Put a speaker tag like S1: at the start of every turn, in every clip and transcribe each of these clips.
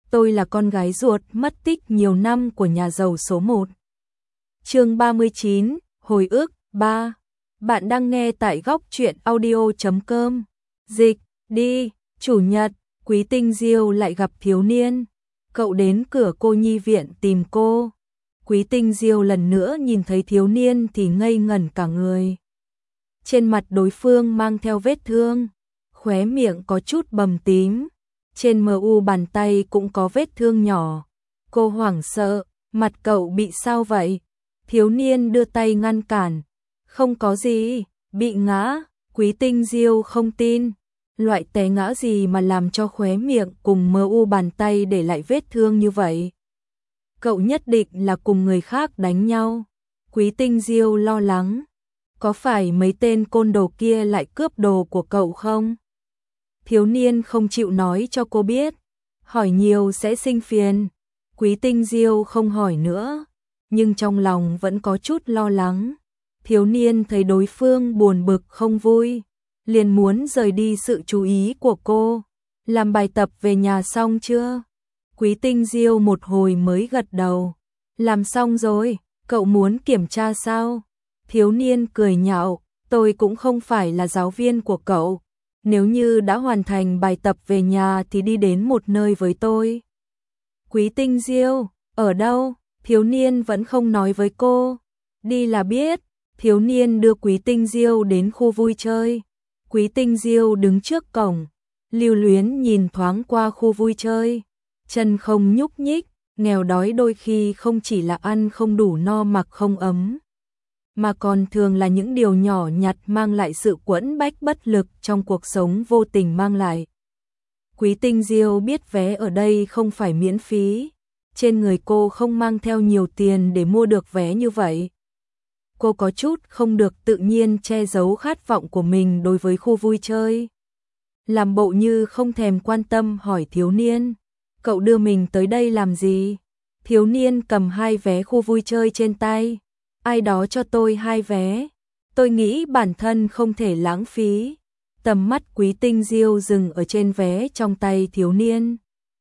S1: tôi là con gái ruột mất tích nhiều năm của nhà giàu số 1. Chương 39, hồi ức 3. Bạn đang nghe tại góc truyện audio.com. Dịch, đi, chủ nhật, Quý Tinh Diêu lại gặp thiếu niên. Cậu đến cửa cô nhi viện tìm cô. Quý Tinh Diêu lần nữa nhìn thấy thiếu niên thì ngây ngẩn cả người. Trên mặt đối phương mang theo vết thương, khóe miệng có chút bầm tím, trên mu bàn tay cũng có vết thương nhỏ. Cô hoảng sợ, mặt cậu bị sao vậy? Thiếu niên đưa tay ngăn cản. Không có gì, bị ngã. Quý Tinh Diêu không tin. Loại té ngã gì mà làm cho khóe miệng cùng mu bàn tay để lại vết thương như vậy? Cậu nhất định là cùng người khác đánh nhau. Quý Tinh Diêu lo lắng. Có phải mấy tên côn đồ kia lại cướp đồ của cậu không? Thiếu niên không chịu nói cho cô biết. Hỏi nhiều sẽ sinh phiền. Quý Tinh Diêu không hỏi nữa, nhưng trong lòng vẫn có chút lo lắng. Thiếu niên thấy đối phương buồn bực không vui, liền muốn rời đi sự chú ý của cô. Làm bài tập về nhà xong chưa? Quý Tinh Diêu một hồi mới gật đầu. Làm xong rồi, cậu muốn kiểm tra sao? Thiếu niên cười nhạo, tôi cũng không phải là giáo viên của cậu. Nếu như đã hoàn thành bài tập về nhà thì đi đến một nơi với tôi. Quý Tinh Diêu, ở đâu? Thiếu niên vẫn không nói với cô. Đi là biết. Thiếu niên đưa Quý Tinh Diêu đến khu vui chơi. Quý Tinh Diêu đứng trước cổng, lưu luyến nhìn thoáng qua khu vui chơi. Chân không nhúc nhích, nghèo đói đôi khi không chỉ là ăn không đủ no mặc không ấm, mà còn thường là những điều nhỏ nhặt mang lại sự quẫn bách bất lực trong cuộc sống vô tình mang lại. Quý Tinh Diêu biết vé ở đây không phải miễn phí, trên người cô không mang theo nhiều tiền để mua được vé như vậy. Cô có chút không được tự nhiên che giấu khát vọng của mình đối với khu vui chơi. Làm bộ như không thèm quan tâm hỏi thiếu niên, cậu đưa mình tới đây làm gì? Thiếu niên cầm 2 vé khu vui chơi trên tay. Ai đó cho tôi 2 vé. Tôi nghĩ bản thân không thể lãng phí. Tầm mắt Quý Tinh Diêu dừng ở trên vé trong tay thiếu niên.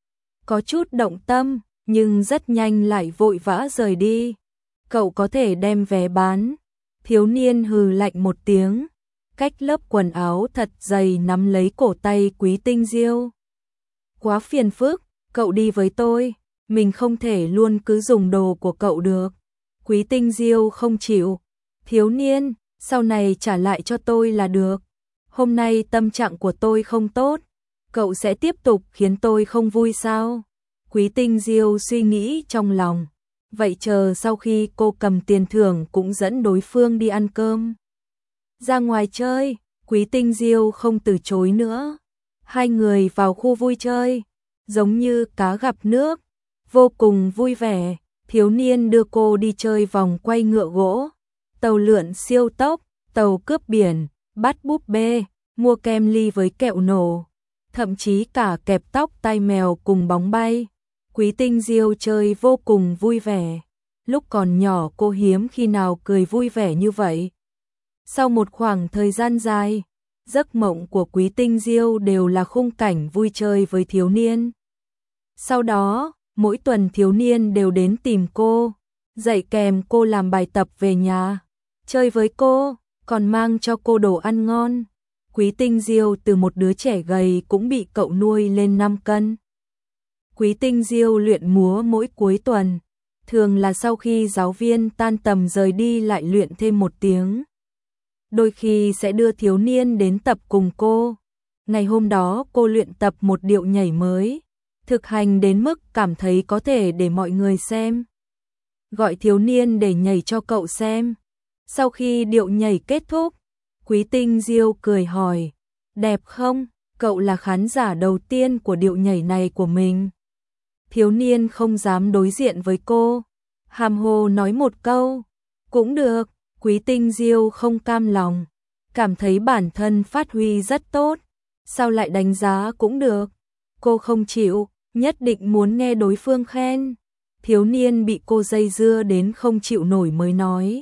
S1: Có chút động tâm, nhưng rất nhanh lại vội vã rời đi. Cậu có thể đem vé bán. Thiếu niên hừ lạnh một tiếng, cách lớp quần áo thật dày nắm lấy cổ tay Quý Tinh Diêu. Quá phiền phức, cậu đi với tôi, mình không thể luôn cứ dùng đồ của cậu được. Quý Tinh Diêu không chịu. Thiếu niên, sau này trả lại cho tôi là được. Hôm nay tâm trạng của tôi không tốt, cậu sẽ tiếp tục khiến tôi không vui sao? Quý Tinh Diêu suy nghĩ trong lòng. Vậy chờ sau khi cô cầm tiền thưởng cũng dẫn đối phương đi ăn cơm. Ra ngoài chơi, Quý Tinh Diêu không từ chối nữa. Hai người vào khu vui chơi, giống như cá gặp nước, vô cùng vui vẻ. Thiếu niên đưa cô đi chơi vòng quay ngựa gỗ, tàu lượn siêu tốc, tàu cướp biển, bắt búp bê, mua kem ly với kẹo nổ, thậm chí cả kẹp tóc tai mèo cùng bóng bay. Quý Tinh Diêu chơi vô cùng vui vẻ. Lúc còn nhỏ cô hiếm khi nào cười vui vẻ như vậy. Sau một khoảng thời gian dài, giấc mộng của Quý Tinh Diêu đều là khung cảnh vui chơi với thiếu niên. Sau đó, mỗi tuần thiếu niên đều đến tìm cô, dạy kèm cô làm bài tập về nhà, chơi với cô, còn mang cho cô đồ ăn ngon. Quý Tinh Diêu từ một đứa trẻ gầy cũng bị cậu nuôi lên 5 cân. Quý Tinh Diêu luyện múa mỗi cuối tuần, thường là sau khi giáo viên tan tầm rời đi lại luyện thêm 1 tiếng. Đôi khi sẽ đưa thiếu niên đến tập cùng cô. Ngày hôm đó cô luyện tập một điệu nhảy mới, thực hành đến mức cảm thấy có thể để mọi người xem. Gọi thiếu niên để nhảy cho cậu xem. Sau khi điệu nhảy kết thúc, Quý Tinh Diêu cười hỏi, đẹp không? Cậu là khán giả đầu tiên của điệu nhảy này của mình. Thiếu niên không dám đối diện với cô, hàm hồ nói một câu, cũng được. Quý Tinh Diêu không cam lòng, cảm thấy bản thân phát huy rất tốt, sao lại đánh giá cũng được. Cô không chịu, nhất định muốn nghe đối phương khen. Thiếu niên bị cô dây dưa đến không chịu nổi mới nói,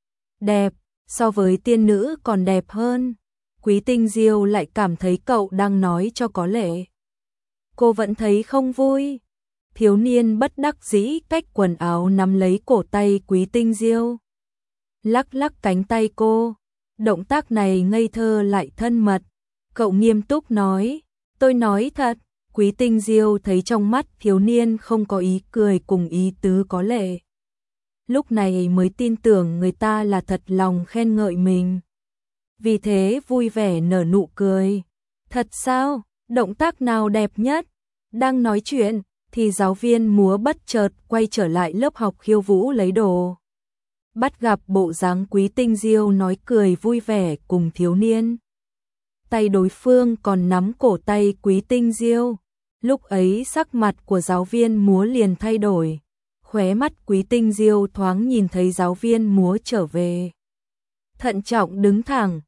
S1: đẹp, so với tiên nữ còn đẹp hơn. Quý Tinh Diêu lại cảm thấy cậu đang nói cho có lệ. Cô vẫn thấy không vui. Thiếu niên bất đắc dĩ cách quần áo nắm lấy cổ tay Quý Tinh Diêu, lắc lắc cánh tay cô. Động tác này ngây thơ lại thân mật. Cậu nghiêm túc nói, tôi nói thật. Quý Tinh Diêu thấy trong mắt thiếu niên không có ý cười cùng ý tứ có lệ. Lúc này mới tin tưởng người ta là thật lòng khen ngợi mình. Vì thế vui vẻ nở nụ cười. Thật sao? Động tác nào đẹp nhất? Đang nói chuyện thì giáo viên múa bất chợt quay trở lại lớp học khiêu vũ lấy đồ. Bắt gặp bộ dáng Quý Tinh Diêu nói cười vui vẻ cùng thiếu niên. Tay đối phương còn nắm cổ tay Quý Tinh Diêu. Lúc ấy sắc mặt của giáo viên múa liền thay đổi. Khóe mắt Quý Tinh Diêu thoáng nhìn thấy giáo viên múa trở về. Thận trọng đứng thẳng,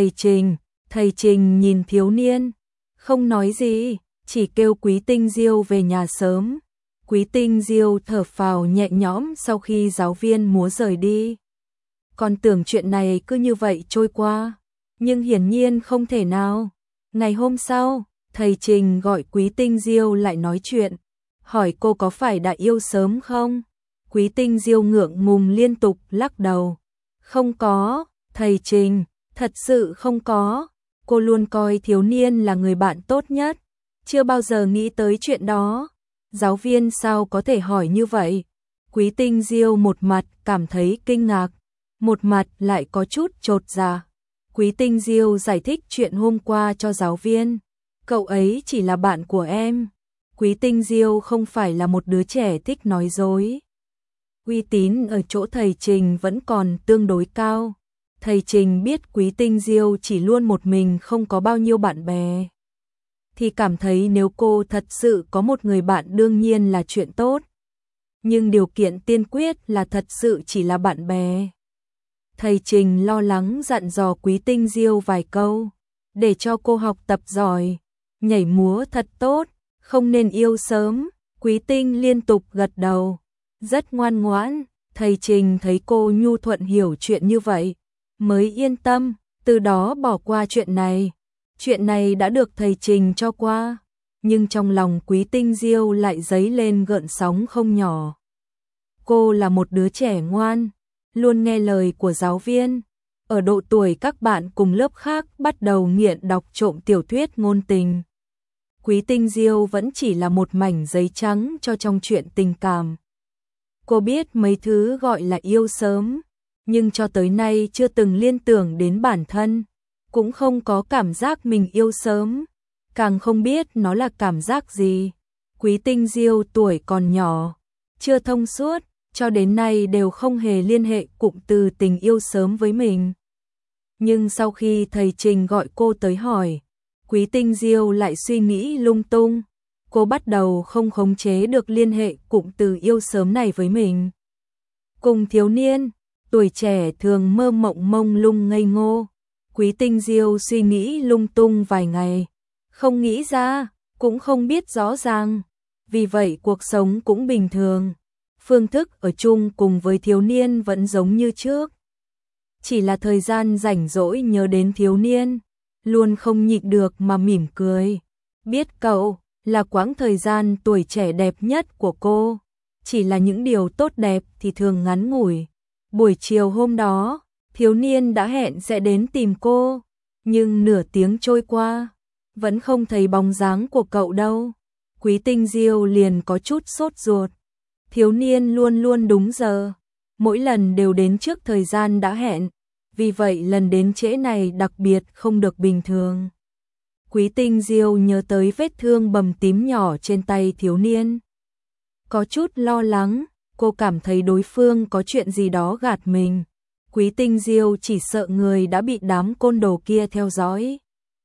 S1: thầy Trình nhìn thiếu niên, không nói gì, chỉ kêu Quý Tinh Diêu về nhà sớm. Quý Tinh Diêu thở phào nhẹ nhõm sau khi giáo viên múa rời đi. Còn tưởng chuyện này cứ như vậy trôi qua, nhưng hiển nhiên không thể nào. Ngày hôm sau, thầy Trình gọi Quý Tinh Diêu lại nói chuyện, hỏi cô có phải đã yêu sớm không? Quý Tinh Diêu ngượng ngùng liên tục lắc đầu. Không có, thầy Trình, thật sự không có. Cô luôn coi thiếu niên là người bạn tốt nhất, chưa bao giờ nghĩ tới chuyện đó. Giáo viên sao có thể hỏi như vậy? Quý Tinh Diêu một mặt cảm thấy kinh ngạc, một mặt lại có chút chột dạ. Quý Tinh Diêu giải thích chuyện hôm qua cho giáo viên. Cậu ấy chỉ là bạn của em. Quý Tinh Diêu không phải là một đứa trẻ thích nói dối. Uy tín ở chỗ thầy Trình vẫn còn tương đối cao. Thầy Trình biết Quý Tinh Diêu chỉ luôn một mình không có bao nhiêu bạn bè, thì cảm thấy nếu cô thật sự có một người bạn đương nhiên là chuyện tốt. Nhưng điều kiện tiên quyết là thật sự chỉ là bạn bè. Thầy Trình lo lắng dặn dò Quý Tinh Diêu vài câu, để cho cô học tập giỏi, nhảy múa thật tốt, không nên yêu sớm. Quý Tinh liên tục gật đầu, rất ngoan ngoãn. Thầy Trình thấy cô nhu thuận hiểu chuyện như vậy, mới yên tâm, từ đó bỏ qua chuyện này. Chuyện này đã được thầy Trình cho qua, nhưng trong lòng Quý Tinh Diêu lại dấy lên gợn sóng không nhỏ. Cô là một đứa trẻ ngoan, luôn nghe lời của giáo viên. Ở độ tuổi các bạn cùng lớp khác bắt đầu nghiện đọc trộm tiểu thuyết ngôn tình, Quý Tinh Diêu vẫn chỉ là một mảnh giấy trắng cho trong chuyện tình cảm. Cô biết mấy thứ gọi là yêu sớm, nhưng cho tới nay chưa từng liên tưởng đến bản thân, cũng không có cảm giác mình yêu sớm, càng không biết nó là cảm giác gì. Quý Tinh Diêu tuổi còn nhỏ, chưa thông suốt, cho đến nay đều không hề liên hệ cụm từ tình yêu sớm với mình. Nhưng sau khi thầy Trình gọi cô tới hỏi, Quý Tinh Diêu lại suy nghĩ lung tung. Cô bắt đầu không khống chế được liên hệ cụm từ yêu sớm này với mình. Cùng thiếu niên, tuổi trẻ thường mơ mộng mông lung ngây ngô. Quý Tinh Diêu suy nghĩ lung tung vài ngày, không nghĩ ra, cũng không biết rõ ràng. Vì vậy cuộc sống cũng bình thường. Phương thức ở chung cùng với thiếu niên vẫn giống như trước. Chỉ là thời gian rảnh rỗi nhớ đến thiếu niên, luôn không nhịn được mà mỉm cười. Biết cậu là quãng thời gian tuổi trẻ đẹp nhất của cô, chỉ là những điều tốt đẹp thì thường ngắn ngủi. Buổi chiều hôm đó, thiếu niên đã hẹn sẽ đến tìm cô, nhưng nửa tiếng trôi qua, vẫn không thấy bóng dáng của cậu đâu. Quý Tinh Diêu liền có chút sốt ruột. Thiếu niên luôn luôn đúng giờ, mỗi lần đều đến trước thời gian đã hẹn, vì vậy lần đến trễ này đặc biệt không được bình thường. Quý Tinh Diêu nhớ tới vết thương bầm tím nhỏ trên tay thiếu niên. Có chút lo lắng, cô cảm thấy đối phương có chuyện gì đó gạt mình. Quý Tinh Diêu chỉ sợ người đã bị đám côn đồ kia theo dõi.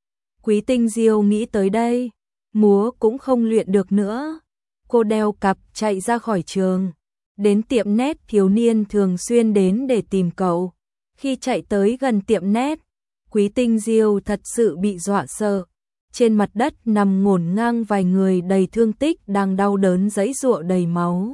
S1: Quý Tinh Diêu nghĩ tới đây, múa cũng không luyện được nữa. Cô đeo cặp chạy ra khỏi trường, đến tiệm nét thiếu niên thường xuyên đến để tìm cậu. Khi chạy tới gần tiệm nét, Quý Tinh Diêu thật sự bị dọa sợ. Trên mặt đất nằm ngổn ngang vài người đầy thương tích đang đau đớn giãy giụa đầy máu.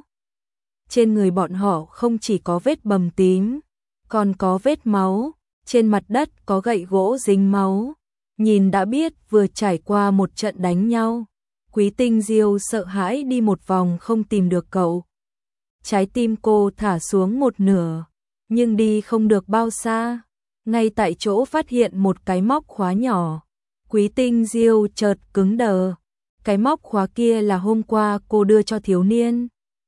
S1: Trên người bọn họ không chỉ có vết bầm tím, còn có vết máu, trên mặt đất có gậy gỗ dính máu. Nhìn đã biết vừa trải qua một trận đánh nhau. Quý Tinh Diêu sợ hãi đi một vòng không tìm được cậu. Trái tim cô thả xuống một nửa, nhưng đi không được bao xa, ngay tại chỗ phát hiện một cái móc khóa nhỏ. Quý Tinh Diêu chợt cứng đờ, cái móc khóa kia là hôm qua cô đưa cho thiếu niên.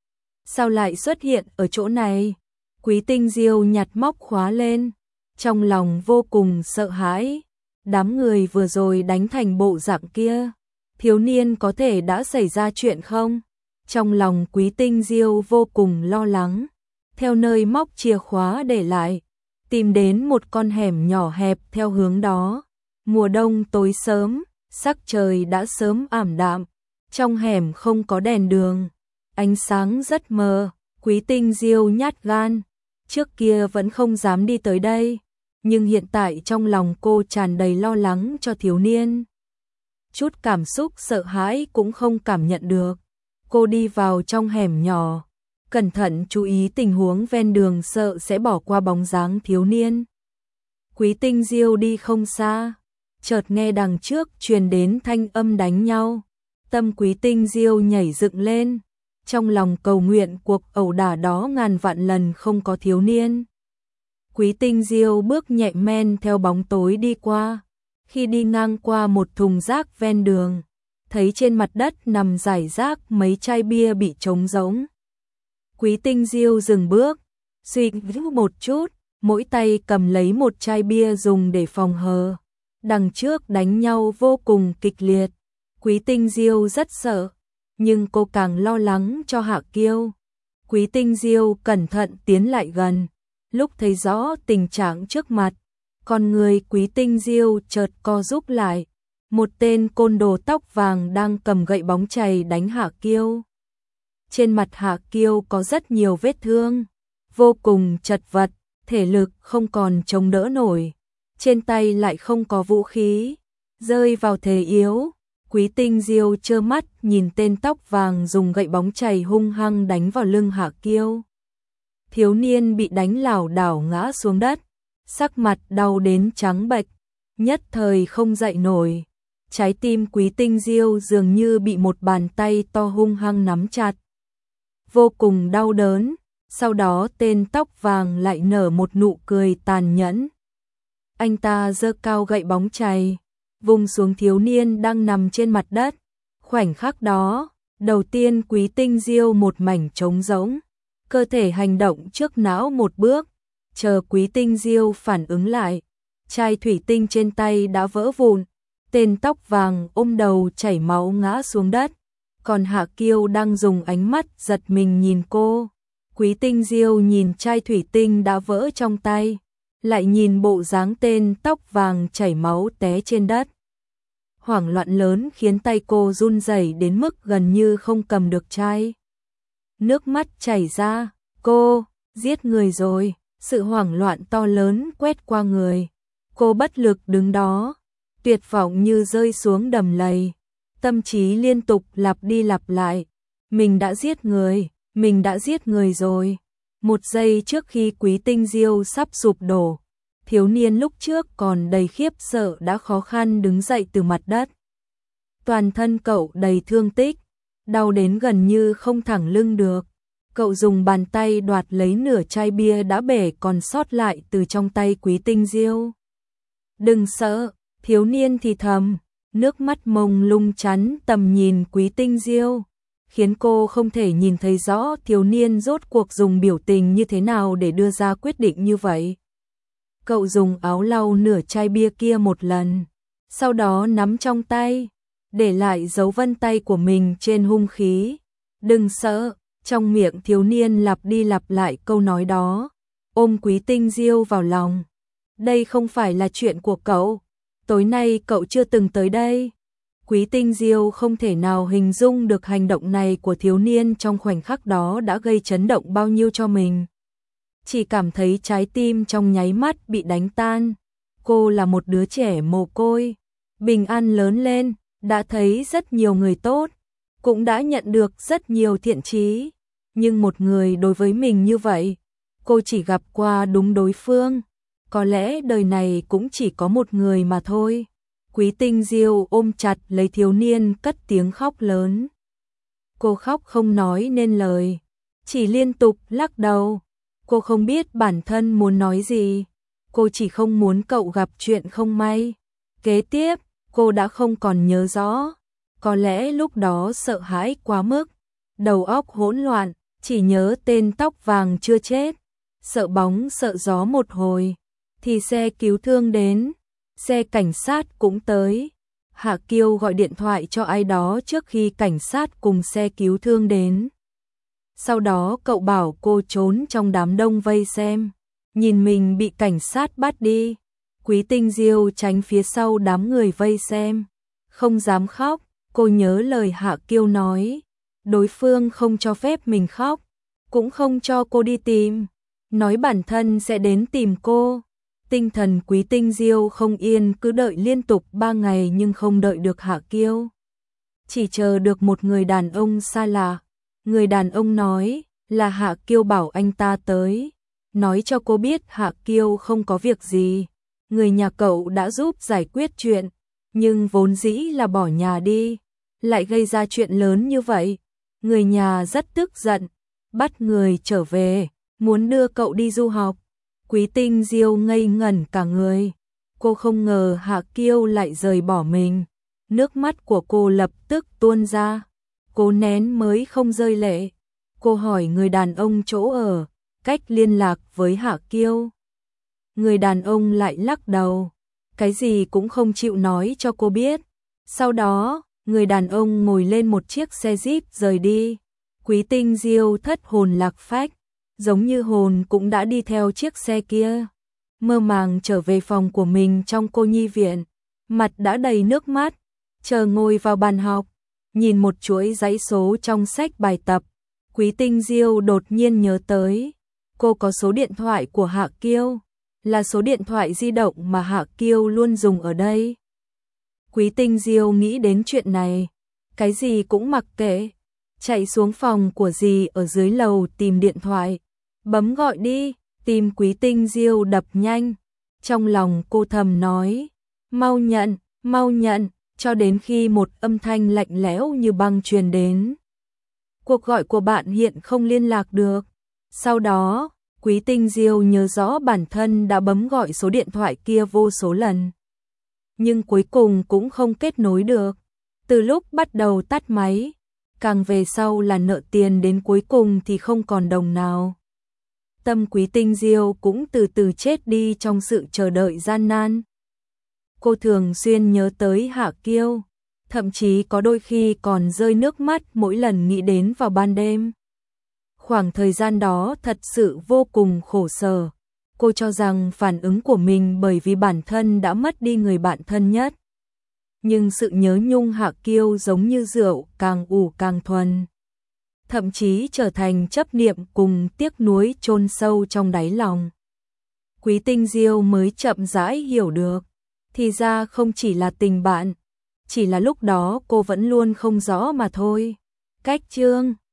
S1: Sao lại xuất hiện ở chỗ này? Quý Tinh Diêu nhặt móc khóa lên, trong lòng vô cùng sợ hãi. Đám người vừa rồi đánh thành bộ dạng kia, thiếu niên có thể đã xảy ra chuyện không? Trong lòng Quý Tinh Diêu vô cùng lo lắng, theo nơi móc chìa khóa để lại, tìm đến một con hẻm nhỏ hẹp theo hướng đó. Mùa đông tối sớm, sắc trời đã sớm ảm đạm, trong hẻm không có đèn đường, ánh sáng rất mờ. Quý Tinh Diêu nhát gan, trước kia vẫn không dám đi tới đây, nhưng hiện tại trong lòng cô tràn đầy lo lắng cho thiếu niên. Chút cảm xúc sợ hãi cũng không cảm nhận được. Cô đi vào trong hẻm nhỏ, cẩn thận chú ý tình huống ven đường, sợ sẽ bỏ qua bóng dáng thiếu niên. Quý Tinh Diêu đi không xa, chợt nghe đằng trước truyền đến thanh âm đánh nhau. Tâm Quý Tinh Diêu nhảy dựng lên, trong lòng cầu nguyện cuộc ẩu đả đó ngàn vạn lần không có thiếu niên. Quý Tinh Diêu bước nhẹ men theo bóng tối đi qua, khi đi ngang qua một thùng rác ven đường, thấy trên mặt đất nằm rải rác mấy chai bia bị trống rỗng. Quý Tinh Diêu dừng bước, suy nghĩ một chút, mỗi tay cầm lấy một chai bia dùng để phòng hờ. Đằng trước đánh nhau vô cùng kịch liệt, Quý Tinh Diêu rất sợ, nhưng cô càng lo lắng cho Hạ Kiêu. Quý Tinh Diêu cẩn thận tiến lại gần, lúc thấy rõ tình trạng trước mặt, con người Quý Tinh Diêu chợt co rúm lại. Một tên côn đồ tóc vàng đang cầm gậy bóng chày đánh Hạ Kiêu. Trên mặt Hạ Kiêu có rất nhiều vết thương, vô cùng chật vật, thể lực không còn chống đỡ nổi, trên tay lại không có vũ khí, rơi vào thế yếu. Quý Tinh Diêu trơ mắt nhìn tên tóc vàng dùng gậy bóng chày hung hăng đánh vào lưng Hạ Kiêu. Thiếu niên bị đánh lảo đảo ngã xuống đất, sắc mặt đau đến trắng bệch, nhất thời không dậy nổi. Trái tim Quý Tinh Diêu dường như bị một bàn tay to hung hăng nắm chặt, vô cùng đau đớn. Sau đó tên tóc vàng lại nở một nụ cười tàn nhẫn. Anh ta giơ cao gậy bóng chày, vung xuống thiếu niên đang nằm trên mặt đất. Khoảnh khắc đó, đầu tiên Quý Tinh Diêu một mảnh trống rỗng, cơ thể hành động trước não một bước. Chờ Quý Tinh Diêu phản ứng lại, chai thủy tinh trên tay đã vỡ vụn. Tên tóc vàng ôm đầu chảy máu ngã xuống đất, còn Hạ Kiêu đang dùng ánh mắt giật mình nhìn cô. Quý Tinh Diêu nhìn chai thủy tinh đã vỡ trong tay, lại nhìn bộ dáng tên tóc vàng chảy máu té trên đất. Hoảng loạn lớn khiến tay cô run rẩy đến mức gần như không cầm được chai. Nước mắt chảy ra, cô, giết người rồi. Sự hoảng loạn to lớn quét qua người. Cô bất lực đứng đó, tuyệt vọng như rơi xuống đầm lầy. Tâm trí liên tục lặp đi lặp lại. Mình đã giết người, mình đã giết người rồi. Một giây trước khi Quý Tinh Diêu sắp sụp đổ, thiếu niên lúc trước còn đầy khiếp sợ đã khó khăn đứng dậy từ mặt đất. Toàn thân cậu đầy thương tích, đau đến gần như không thẳng lưng được. Cậu dùng bàn tay đoạt lấy nửa chai bia đã bể còn sót lại từ trong tay Quý Tinh Diêu. Đừng sợ, thiếu niên thì thầm, nước mắt mông lung chắn tầm nhìn Quý Tinh Diêu, khiến cô không thể nhìn thấy rõ thiếu niên rốt cuộc dùng biểu tình như thế nào để đưa ra quyết định như vậy. Cậu dùng áo lau nửa chai bia kia một lần, sau đó nắm trong tay, để lại dấu vân tay của mình trên hung khí. Đừng sợ. Trong miệng thiếu niên lặp đi lặp lại câu nói đó, ôm Quý Tinh Diêu vào lòng. Đây không phải là chuyện của cậu, tối nay cậu chưa từng tới đây. Quý Tinh Diêu không thể nào hình dung được hành động này của thiếu niên trong khoảnh khắc đó đã gây chấn động bao nhiêu cho mình. Chỉ cảm thấy trái tim trong nháy mắt bị đánh tan. Cô là một đứa trẻ mồ côi, bình an lớn lên, đã thấy rất nhiều người tốt, cũng đã nhận được rất nhiều thiện chí. Nhưng một người đối với mình như vậy, cô chỉ gặp qua đúng đối phương. Có lẽ đời này cũng chỉ có một người mà thôi. Quý Tinh Diêu ôm chặt lấy thiếu niên cất tiếng khóc lớn. Cô khóc không nói nên lời, chỉ liên tục lắc đầu. Cô không biết bản thân muốn nói gì, cô chỉ không muốn cậu gặp chuyện không may. Kế tiếp, cô đã không còn nhớ rõ, có lẽ lúc đó sợ hãi quá mức, đầu óc hỗn loạn, chỉ nhớ tên tóc vàng chưa chết, sợ bóng sợ gió một hồi, thì xe cứu thương đến, xe cảnh sát cũng tới. Hạ Kiêu gọi điện thoại cho ai đó trước khi cảnh sát cùng xe cứu thương đến. Sau đó cậu bảo cô trốn trong đám đông vây xem, nhìn mình bị cảnh sát bắt đi. Quý Tinh Diêu tránh phía sau đám người vây xem, không dám khóc. Cô nhớ lời Hạ Kiêu nói, đối phương không cho phép mình khóc, cũng không cho cô đi tìm, nói bản thân sẽ đến tìm cô. Tinh thần Quý Tinh Diêu không yên, cứ đợi liên tục 3 ngày nhưng không đợi được Hạ Kiêu. Chỉ chờ được một người đàn ông xa lạ. Người đàn ông nói là Hạ Kiêu bảo anh ta tới, nói cho cô biết Hạ Kiêu không có việc gì. Người nhà cậu đã giúp giải quyết chuyện, nhưng vốn dĩ là bỏ nhà đi, lại gây ra chuyện lớn như vậy. Người nhà rất tức giận, bắt người trở về, muốn đưa cậu đi du học. Quý Tinh Diêu ngây ngẩn cả người. Cô không ngờ Hạ Kiêu lại rời bỏ mình. Nước mắt của cô lập tức tuôn ra. Cô nén mới không rơi lệ. Cô hỏi người đàn ông chỗ ở, cách liên lạc với Hạ Kiêu. Người đàn ông lại lắc đầu, cái gì cũng không chịu nói cho cô biết. Sau đó, người đàn ông ngồi lên một chiếc xe Jeep rời đi. Quý Tinh Diêu thất hồn lạc phách, giống như hồn cũng đã đi theo chiếc xe kia. Mơ màng trở về phòng của mình trong cô nhi viện, mặt đã đầy nước mắt, chờ ngồi vào bàn học, nhìn một chuỗi dãy số trong sách bài tập. Quý Tinh Diêu đột nhiên nhớ tới, cô có số điện thoại của Hạ Kiêu, là số điện thoại di động mà Hạ Kiêu luôn dùng ở đây. Quý Tinh Diêu nghĩ đến chuyện này, cái gì cũng mặc kệ, chạy xuống phòng của dì ở dưới lầu tìm điện thoại, bấm gọi đi. Tim Quý Tinh Diêu đập nhanh, trong lòng cô thầm nói, mau nhận, cho đến khi một âm thanh lạnh lẽo như băng truyền đến. Cuộc gọi của bạn hiện không liên lạc được. Sau đó, Quý Tinh Diêu nhớ rõ bản thân đã bấm gọi số điện thoại kia vô số lần, nhưng cuối cùng cũng không kết nối được. Từ lúc bắt đầu tắt máy, càng về sau là nợ tiền, đến cuối cùng thì không còn đồng nào. Tâm Quý Tinh Diêu cũng từ từ chết đi trong sự chờ đợi gian nan. Cô thường xuyên nhớ tới Hạ Kiêu, thậm chí có đôi khi còn rơi nước mắt mỗi lần nghĩ đến vào ban đêm. Khoảng thời gian đó thật sự vô cùng khổ sở. Cô cho rằng phản ứng của mình bởi vì bản thân đã mất đi người bạn thân nhất. Nhưng sự nhớ nhung Hạ Kiêu giống như rượu, càng ủ càng thuần, thậm chí trở thành chấp niệm cùng tiếc nuối chôn sâu trong đáy lòng. Quý Tinh Diêu mới chậm rãi hiểu được, thì ra không chỉ là tình bạn, chỉ là lúc đó cô vẫn luôn không rõ mà thôi. Cách chương